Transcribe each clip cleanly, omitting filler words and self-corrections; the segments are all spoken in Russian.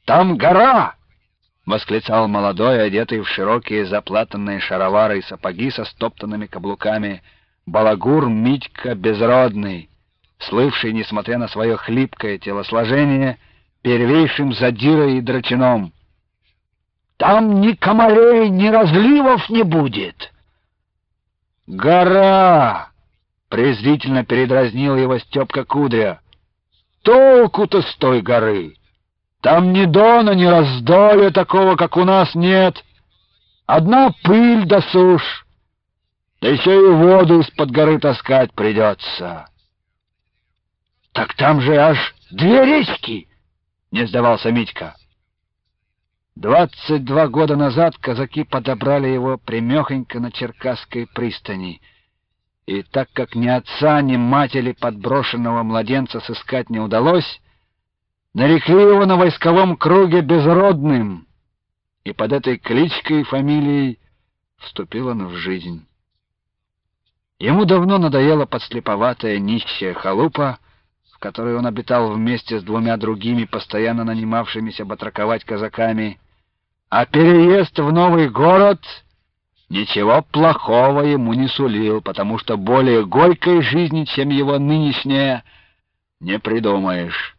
Там гора!» — восклицал молодой, одетый в широкие заплатанные шаровары и сапоги со стоптанными каблуками, балагур Митька Безродный, слывший, несмотря на свое хлипкое телосложение, первейшим задирой и драчуном. «Там ни комарей, ни разливов не будет!» «Гора!» — презрительно передразнил его Степка Кудря. «Толку-то с той горы! Там ни дона, ни раздолья такого, как у нас, нет. Одна пыль да сушь, да еще и воду из-под горы таскать придется». «Так там же аж 2 речки!» — не сдавался Митька. 22 года назад казаки подобрали его прямехонько на Черкасской пристани, и так как ни отца, ни матери подброшенного младенца сыскать не удалось, нарекли его на войсковом круге Безродным, и под этой кличкой и фамилией вступил он в жизнь. Ему давно надоела подслеповатая нищая халупа, в которой он обитал вместе с 2 другими, постоянно нанимавшимися батраковать казаками, а переезд в новый город ничего плохого ему не сулил, потому что более горькой жизни, чем его нынешняя, не придумаешь.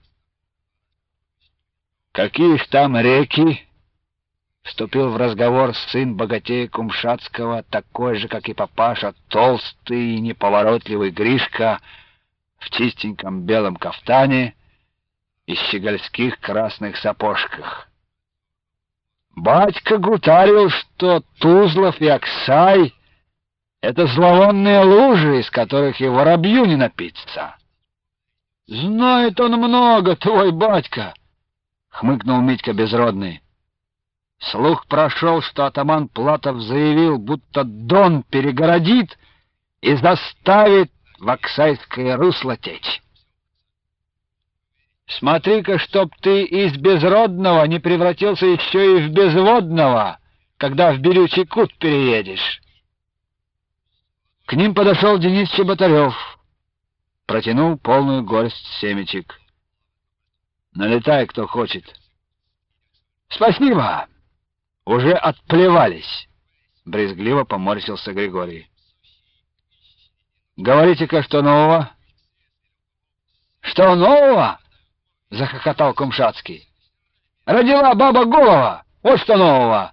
«Какие ж там реки?» — вступил в разговор сын богатея Кумшатского, такой же, как и папаша, толстый и неповоротливый Гришка в чистеньком белом кафтане и щегольских красных сапожках. «Батька гутарил, что Тузлов и Аксай — это зловонные лужи, из которых и воробью не напиться». «Знает он много, твой батька», — хмыкнул Митька Безродный. Слух прошел, что атаман Платов заявил, будто Дон перегородит и заставит в Аксайское русло течь. «Смотри-ка, чтоб ты из безродного не превратился еще и в безводного, когда в Бирючий Кут переедешь». К ним подошел Денис Чеботарев, протянул полную горсть семечек. «Налетай, кто хочет». «Спасибо, уже отплевались», — брезгливо поморщился Григорий. «Говорите-ка, что нового?» «Что нового?» — захохотал Кумшатский. «Родила баба голова, вот что нового!»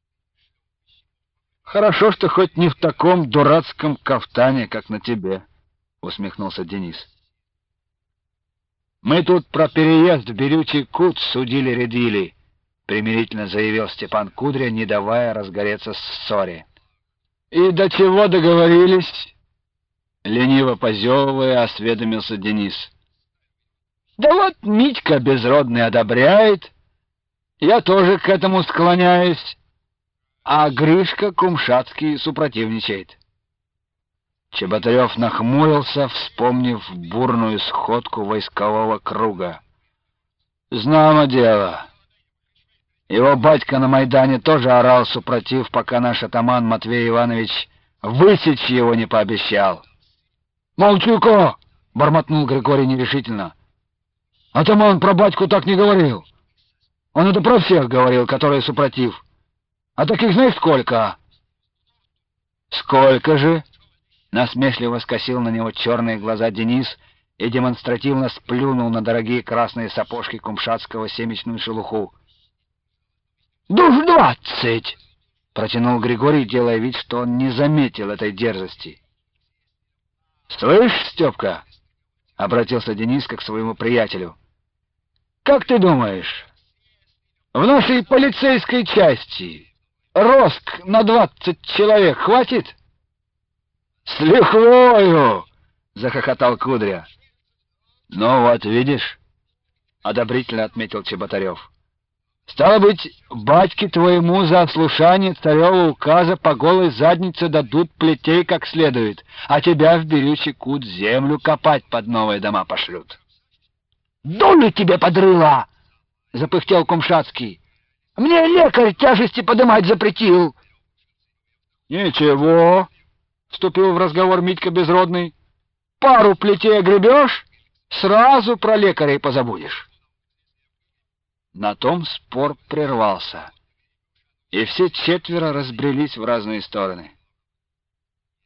«Хорошо, что хоть не в таком дурацком кафтане, как на тебе», — усмехнулся Денис. «Мы тут про переезд в Бирючий Кут судили-рядили», — примирительно заявил Степан Кудря, не давая разгореться ссоре. «И до чего договорились?» — лениво позевывая, осведомился Денис. «Да вот Митька Безродный одобряет, я тоже к этому склоняюсь, а Гришка Кумшатский супротивничает». Чеботарев нахмурился, вспомнив бурную сходку войскового круга. «Знамо дело. Его батька на Майдане тоже орал супротив, пока наш атаман Матвей Иванович высечь его не пообещал». «Молчу-ка!» — бормотнул Григорий нерешительно. «Атаман про батьку так не говорил. Он это про всех говорил, которые супротив. А таких знаешь сколько?» «Сколько же?» — насмешливо скосил на него черные глаза Денис и демонстративно сплюнул на дорогие красные сапожки Кумшатского семечную шелуху. «Душ 20!» — протянул Григорий, делая вид, что он не заметил этой дерзости. «Слышь, Степка?» — обратился Денис к своему приятелю. «Как ты думаешь, в нашей полицейской части роск на 20 человек хватит?» «С лихвою!» — захохотал Кудря. «Ну вот, видишь», — одобрительно отметил Чеботарев. «Стало быть, батьке твоему за ослушание царева указа по голой заднице дадут плетей как следует, а тебя в Бирючий Кут землю копать под новые дома пошлют». «Долю тебе подрыла!» — запыхтел Кумшатский. «Мне лекарь тяжести подымать запретил». «Ничего», — вступил в разговор Митька Безродный. «Пару плетей огребешь, сразу про лекарей позабудешь». На том спор прервался, и все четверо разбрелись в разные стороны.